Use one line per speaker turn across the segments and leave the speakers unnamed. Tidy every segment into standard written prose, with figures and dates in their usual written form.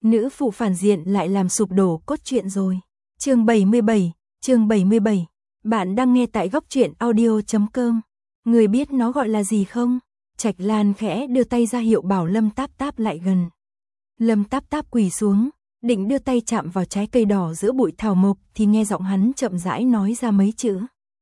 Nữ phụ phản diện lại làm sụp đổ cốt truyện rồi. Chương 77. Bạn đang nghe tại góc truyện audio.com. Người biết nó gọi là gì không? Trạch Lan khẽ đưa tay ra hiệu bảo Lâm Táp Táp lại gần. Lâm Táp Táp quỳ xuống, định đưa tay chạm vào trái cây đỏ giữa bụi thảo mộc thì nghe giọng hắn chậm rãi nói ra mấy chữ.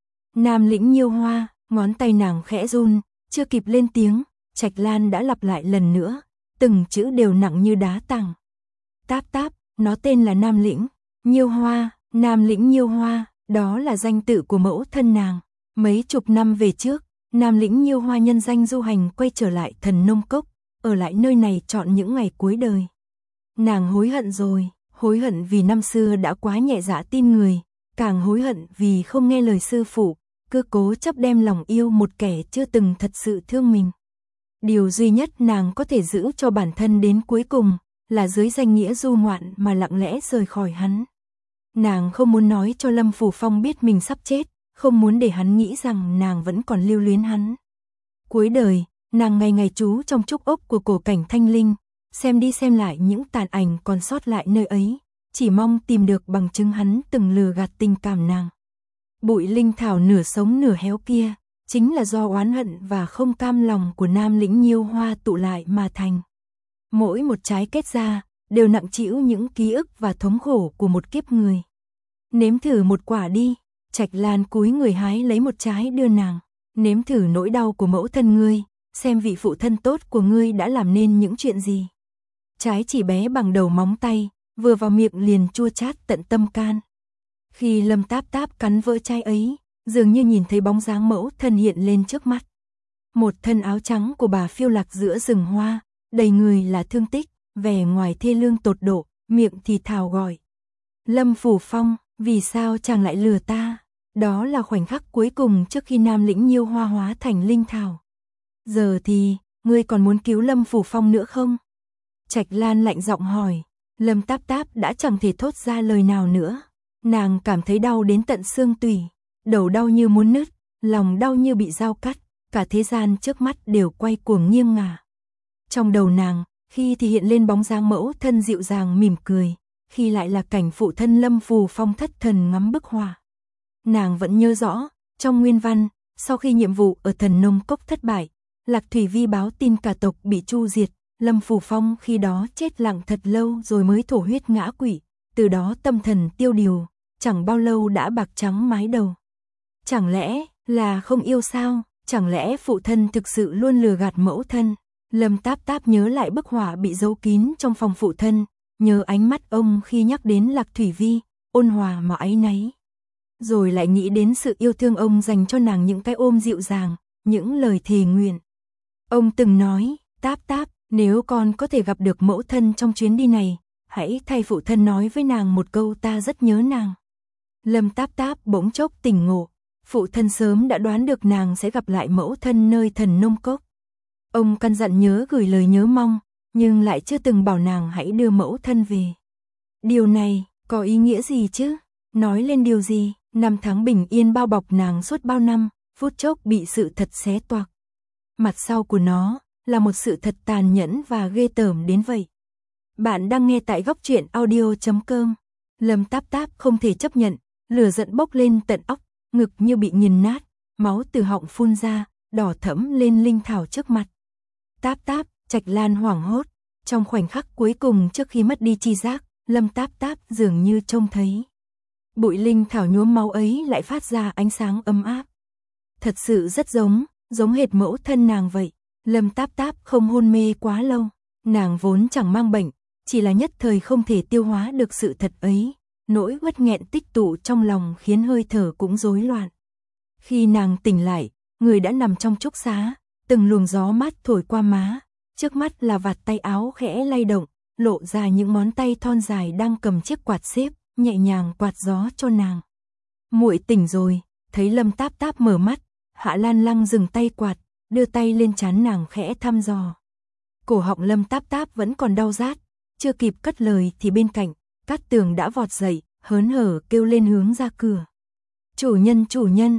Nam Lĩnh Nhiêu Hoa, ngón tay nàng khẽ run, chưa kịp lên tiếng, Trạch Lan đã lặp lại lần nữa, từng chữ đều nặng như đá tảng. Táp Táp, nó tên là Nam Lĩnh Nhiêu Hoa, Nam Lĩnh Nhiêu Hoa, đó là danh tự của mẫu thân nàng. Mấy chục năm về trước, Nam Lĩnh Nhiêu Hoa nhân danh du hành quay trở lại Thần Nông Cốc, ở lại nơi này trọn những ngày cuối đời. Nàng hối hận rồi, hối hận vì năm xưa đã quá nhẹ dạ tin người, càng hối hận vì không nghe lời sư phụ, cứ cố chấp đem lòng yêu một kẻ chưa từng thật sự thương mình. Điều duy nhất nàng có thể giữ cho bản thân đến cuối cùng, là dưới danh nghĩa du ngoạn mà lặng lẽ rời khỏi hắn. Nàng không muốn nói cho Lâm Phù Phong biết mình sắp chết, không muốn để hắn nghĩ rằng nàng vẫn còn lưu luyến hắn. Cuối đời, nàng ngày ngày trú trong trúc ốc của cổ cảnh Thanh Linh, xem đi xem lại những tàn ảnh còn sót lại nơi ấy, chỉ mong tìm được bằng chứng hắn từng lừa gạt tình cảm nàng. Bụi linh thảo nửa sống nửa héo kia, chính là do oán hận và không cam lòng của Nam Lĩnh Nhiêu Hoa tụ lại mà thành. Mỗi một trái kết ra, đều nặng trĩu những ký ức và thống khổ của một kiếp người. Nếm thử một quả đi, Trạch Lan cúi người hái lấy một trái đưa nàng. Nếm thử nỗi đau của mẫu thân ngươi, xem vị phụ thân tốt của ngươi đã làm nên những chuyện gì. Trái chỉ bé bằng đầu móng tay, vừa vào miệng liền chua chát tận tâm can. Khi Lâm Táp Táp cắn vỡ trái ấy, dường như nhìn thấy bóng dáng mẫu thân hiện lên trước mắt. Một thân áo trắng của bà phiêu lạc giữa rừng hoa, đầy người là thương tích, vẻ ngoài thê lương tột độ, miệng thì thào gọi. Lâm Phù Phong, vì sao chàng lại lừa ta? Đó là khoảnh khắc cuối cùng trước khi Nam Lĩnh Nhiêu Hoa hóa thành linh thảo. Giờ thì, ngươi còn muốn cứu Lâm Phù Phong nữa không? Trạch Lan lạnh giọng hỏi. Lâm Táp Táp đã chẳng thể thốt ra lời nào nữa. Nàng cảm thấy đau đến tận xương tủy, đầu đau như muốn nứt, lòng đau như bị dao cắt, cả thế gian trước mắt đều quay cuồng nghiêng ngả. Trong đầu nàng, khi thì hiện lên bóng dáng mẫu thân dịu dàng mỉm cười, khi lại là cảnh phụ thân Lâm Phù Phong thất thần ngắm bức họa. Nàng vẫn nhớ rõ, trong nguyên văn, sau khi nhiệm vụ ở Thần Nông Cốc thất bại, Lạc Thủy Vi báo tin cả tộc bị tru diệt, Lâm Phù Phong khi đó chết lặng thật lâu rồi mới thổ huyết ngã quỵ, từ đó tâm thần tiêu điều, chẳng bao lâu đã bạc trắng mái đầu. Chẳng lẽ là không yêu sao? Chẳng lẽ phụ thân thực sự luôn lừa gạt mẫu thân? Lâm Táp Táp nhớ lại bức họa bị giấu kín trong phòng phụ thân, nhớ ánh mắt ông khi nhắc đến Lạc Thủy Vi, ôn hòa mà áy náy. Rồi lại nghĩ đến sự yêu thương ông dành cho nàng, những cái ôm dịu dàng, những lời thề nguyện. Ông từng nói, Táp Táp, nếu con có thể gặp được mẫu thân trong chuyến đi này, hãy thay phụ thân nói với nàng một câu ta rất nhớ nàng. Lâm Táp Táp bỗng chốc tỉnh ngộ, phụ thân sớm đã đoán được nàng sẽ gặp lại mẫu thân nơi Thần Nông Cốc. Ông căn dặn nhớ gửi lời nhớ mong, nhưng lại chưa từng bảo nàng hãy đưa mẫu thân về. Điều này, có ý nghĩa gì chứ? Nói lên điều gì? Năm tháng bình yên bao bọc nàng suốt bao năm, phút chốc bị sự thật xé toạc. Mặt sau của nó, là một sự thật tàn nhẫn và ghê tởm đến vậy. Bạn đang nghe tại góc truyện audio.com. Lâm Táp Táp không thể chấp nhận, lửa giận bốc lên tận óc, ngực như bị nghiền nát, máu từ họng phun ra, đỏ thẫm lên linh thảo trước mặt. Táp Táp, Trạch Lan hoảng hốt, trong khoảnh khắc cuối cùng trước khi mất đi tri giác, Lâm Táp Táp dường như trông thấy. Bụi linh thảo nhuốm máu ấy lại phát ra ánh sáng ấm áp. Thật sự rất giống hệt mẫu thân nàng vậy. Lâm Táp Táp không hôn mê quá lâu, nàng vốn chẳng mang bệnh, chỉ là nhất thời không thể tiêu hóa được sự thật ấy, nỗi uất nghẹn tích tụ trong lòng khiến hơi thở cũng rối loạn. Khi nàng tỉnh lại, người đã nằm trong trúc xá, từng luồng gió mát thổi qua má, trước mắt là vạt tay áo khẽ lay động, lộ ra những ngón tay thon dài đang cầm chiếc quạt xếp, nhẹ nhàng quạt gió cho nàng. Muội tỉnh rồi, thấy Lâm Táp Táp mở mắt, Hạ Lan Lăng dừng tay quạt, đưa tay lên trán nàng khẽ thăm dò. Cổ họng Lâm Táp Táp vẫn còn đau rát, chưa kịp cất lời thì bên cạnh, Cát Tường đã vọt dậy, hớn hở kêu lên hướng ra cửa. Chủ nhân,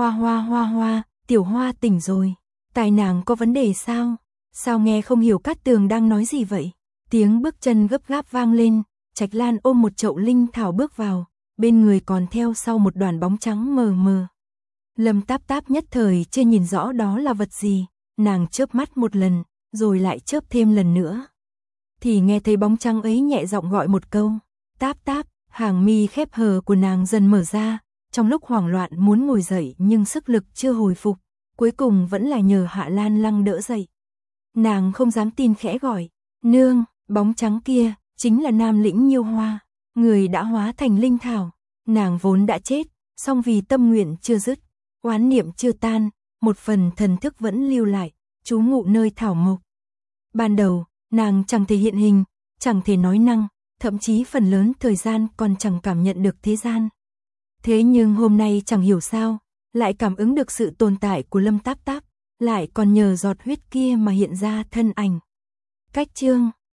Hoa, Tiểu Hoa tỉnh rồi. Tai nàng có vấn đề sao? Sao nghe không hiểu Cát Tường đang nói gì vậy? Tiếng bước chân gấp gáp vang lên, Trạch Lan ôm một chậu linh thảo bước vào, bên người còn theo sau một đoàn bóng trắng mờ mờ. Lâm Táp Táp nhất thời chưa nhìn rõ đó là vật gì, nàng chớp mắt một lần, rồi lại chớp thêm lần nữa. Thì nghe thấy bóng trắng ấy nhẹ giọng gọi một câu, Táp Táp, hàng mi khép hờ của nàng dần mở ra, trong lúc hoảng loạn muốn ngồi dậy nhưng sức lực chưa hồi phục, cuối cùng vẫn là nhờ Hạ Lan Lăng đỡ dậy. Nàng không dám tin khẽ gọi, nương, bóng trắng kia, chính là Nam Lĩnh Nhiêu Hoa, người đã hóa thành linh thảo, nàng vốn đã chết, song vì tâm nguyện chưa dứt, oán niệm chưa tan, một phần thần thức vẫn lưu lại, trú ngụ nơi thảo mộc. Ban đầu, nàng chẳng thể hiện hình, chẳng thể nói năng, thậm chí phần lớn thời gian còn chẳng cảm nhận được thế gian. Thế nhưng hôm nay chẳng hiểu sao, lại cảm ứng được sự tồn tại của Lâm Táp Táp, lại còn nhờ giọt huyết kia mà hiện ra thân ảnh. Cách chương